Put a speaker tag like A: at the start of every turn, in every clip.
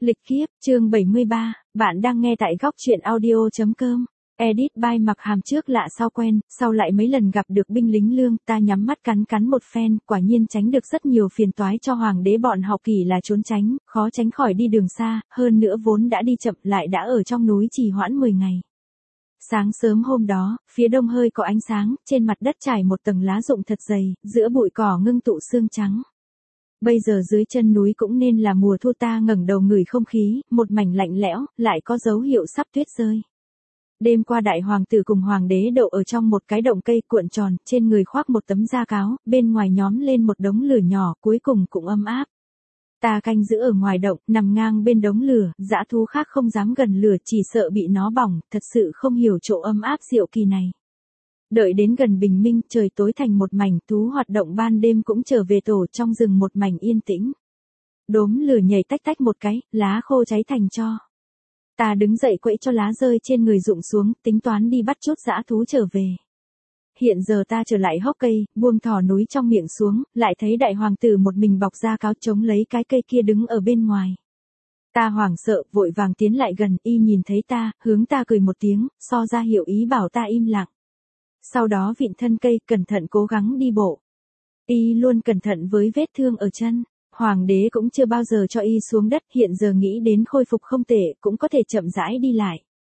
A: Lịch kiếp, chương 73, bạn đang nghe tại góc truyện audio.com. Edit by Mặc Hàm. Trước lạ sau quen, sau lại mấy lần gặp được binh lính lương, ta nhắm mắt cắn một phen, quả nhiên tránh được rất nhiều phiền toái cho hoàng đế bọn họ, kỳ là trốn tránh, khó tránh khỏi đi đường xa, hơn nữa vốn đã đi chậm lại đã ở trong núi trì hoãn 10 ngày. Sáng sớm hôm đó, phía đông hơi có ánh sáng, trên mặt đất trải một tầng lá rụng thật dày, giữa bụi cỏ ngưng tụ sương trắng. Bây giờ dưới chân núi cũng nên là mùa thu, ta ngẩng đầu ngửi không khí, một mảnh lạnh lẽo, lại có dấu hiệu sắp tuyết rơi. Đêm qua đại hoàng tử cùng hoàng đế đậu ở trong một cái động cây cuộn tròn, trên người khoác một tấm da cáo, bên ngoài nhóm lên một đống lửa nhỏ, cuối cùng cũng ấm áp. Ta canh giữ ở ngoài động, nằm ngang bên đống lửa, dã thú khác không dám gần lửa, chỉ sợ bị nó bỏng, thật sự không hiểu chỗ ấm áp diệu kỳ này. Đợi đến gần bình minh, trời tối thành một mảnh, thú hoạt động ban đêm cũng trở về tổ, trong rừng một mảnh yên tĩnh. Đốm lửa nhảy tách tách một cái, lá khô cháy thành tro. Ta đứng dậy quẫy cho lá rơi trên người rụng xuống, tính toán đi bắt chút dã thú trở về. Hiện giờ ta trở lại hốc cây, buông thỏ núi trong miệng xuống, lại thấy đại hoàng tử một mình bọc da cáo chống lấy cái cây kia đứng ở bên ngoài. Ta hoảng sợ, vội vàng tiến lại gần, y nhìn thấy ta, hướng ta cười một tiếng, so ra hiệu ý bảo ta im lặng. Sau đó vịn thân cây, cẩn thận cố gắng đi bộ. Y luôn cẩn thận với vết thương ở chân. Hoàng đế cũng chưa bao giờ cho y xuống đất, hiện giờ nghĩ đến khôi phục không tệ, cũng có thể chậm rãi đi lại.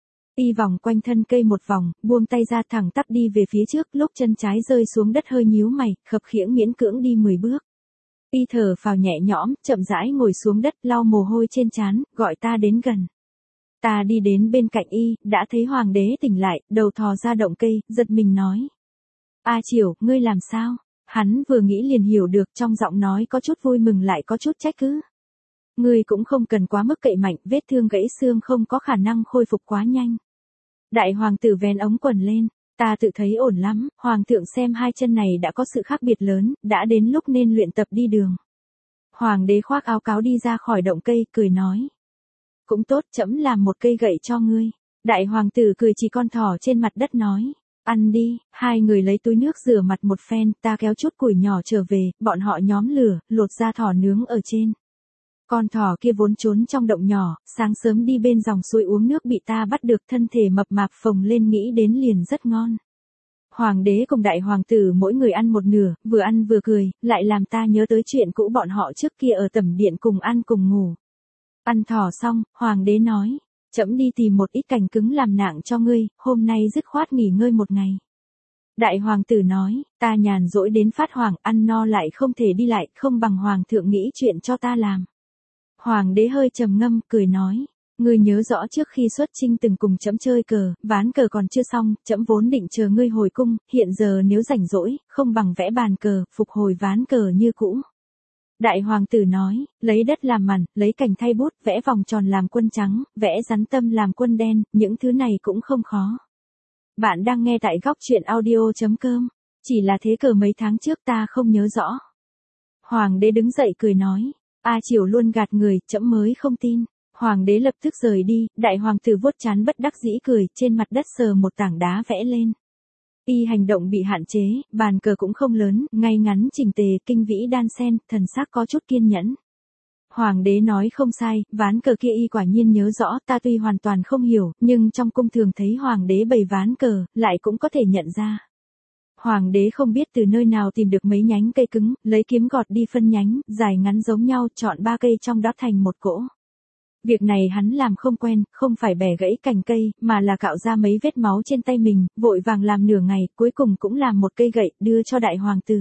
A: Y vòng quanh thân cây một vòng, buông tay ra thẳng tắp đi về phía trước, lúc chân trái rơi xuống đất hơi nhíu mày, khập khiễng miễn cưỡng đi 10 bước. Y thở phào nhẹ nhõm, chậm rãi ngồi xuống đất, lau mồ hôi trên trán, gọi ta đến gần. Ta đi đến bên cạnh y, đã thấy hoàng đế tỉnh lại, đầu thò ra động cây, giật mình nói. A Triều, ngươi làm sao? Hắn vừa nghĩ liền hiểu được, trong giọng nói có chút vui mừng lại có chút trách cứ. Ngươi cũng không cần quá mức cậy mạnh, vết thương gãy xương không có khả năng khôi phục quá nhanh. Đại hoàng tử vén ống quần lên, ta tự thấy ổn lắm, hoàng thượng xem hai chân này đã có sự khác biệt lớn, đã đến lúc nên luyện tập đi đường. Hoàng đế khoác áo cáo đi ra khỏi động cây, cười nói. Cũng tốt, trẫm làm một cây gậy cho ngươi. Đại hoàng tử cười chỉ con thỏ trên mặt đất nói. Ăn đi. Hai người lấy túi nước rửa mặt một phen, ta kéo chút củi nhỏ trở về, bọn họ nhóm lửa, lột ra thỏ nướng ở trên. Con thỏ kia vốn trốn trong động nhỏ, sáng sớm đi bên dòng suối uống nước bị ta bắt được, thân thể mập mạp phồng lên, nghĩ đến liền rất ngon. Hoàng đế cùng đại hoàng tử mỗi người ăn một nửa, vừa ăn vừa cười, lại làm ta nhớ tới chuyện cũ bọn họ trước kia ở tẩm điện cùng ăn cùng ngủ. Ăn thỏ xong, hoàng đế nói. Trẫm đi tìm một ít cành cứng làm nạng cho ngươi, hôm nay dứt khoát nghỉ ngơi một ngày. Đại hoàng tử nói, ta nhàn rỗi đến phát hoảng, ăn no lại không thể đi lại, không bằng hoàng thượng nghĩ chuyện cho ta làm. Hoàng đế hơi trầm ngâm, cười nói, ngươi nhớ rõ trước khi xuất chinh từng cùng trẫm chơi cờ, ván cờ còn chưa xong, trẫm vốn định chờ ngươi hồi cung, hiện giờ nếu rảnh rỗi, không bằng vẽ bàn cờ, phục hồi ván cờ như cũ. Đại hoàng tử nói, lấy đất làm màn, lấy cành thay bút, vẽ vòng tròn làm quân trắng, vẽ rắn tâm làm quân đen, những thứ này cũng không khó. Bạn đang nghe tại góc truyện audio.com, chỉ là thế cờ mấy tháng trước ta không nhớ rõ. Hoàng đế đứng dậy cười nói, A Triều luôn gạt người, trẫm mới không tin. Hoàng đế lập tức rời đi, đại hoàng tử vuốt trán bất đắc dĩ cười, trên mặt đất sờ một tảng đá vẽ lên. Y hành động bị hạn chế, bàn cờ cũng không lớn, ngay ngắn chỉnh tề, kinh vĩ đan xen, thần sắc có chút kiên nhẫn. Hoàng đế nói không sai, ván cờ kia y quả nhiên nhớ rõ, ta tuy hoàn toàn không hiểu, nhưng trong cung thường thấy hoàng đế bày ván cờ, lại cũng có thể nhận ra. Hoàng đế không biết từ nơi nào tìm được mấy nhánh cây cứng, lấy kiếm gọt đi phân nhánh, dài ngắn giống nhau, chọn 3 cây trong đó thành một cỗ. Việc này hắn làm không quen, không phải bẻ gãy cành cây, mà là cạo ra mấy vết máu trên tay mình, vội vàng làm nửa ngày, cuối cùng cũng làm một cây gậy, đưa cho đại hoàng tử.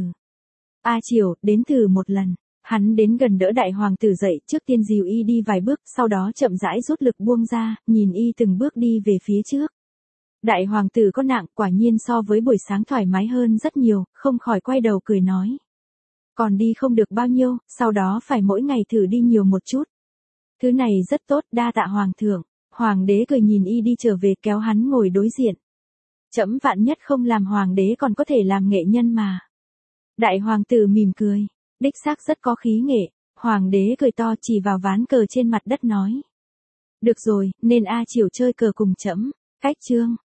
A: A Triều, đến thử một lần. Hắn đến gần đỡ đại hoàng tử dậy, trước tiên dìu y đi vài bước, sau đó chậm rãi rút lực buông ra, nhìn y từng bước đi về phía trước. Đại hoàng tử có nặng, quả nhiên so với buổi sáng thoải mái hơn rất nhiều, không khỏi quay đầu cười nói. Còn đi không được bao nhiêu, sau đó phải mỗi ngày thử đi nhiều một chút. Thứ này rất tốt, đa tạ hoàng thượng. Hoàng đế cười nhìn y đi trở về, kéo hắn ngồi đối diện. Trẫm vạn nhất không làm hoàng đế còn có thể làm nghệ nhân mà. Đại hoàng tử mỉm cười, đích xác rất có khí nghệ. Hoàng đế cười to chỉ vào ván cờ trên mặt đất nói. Được rồi, nên A Triều chơi cờ cùng trẫm. Cách chương.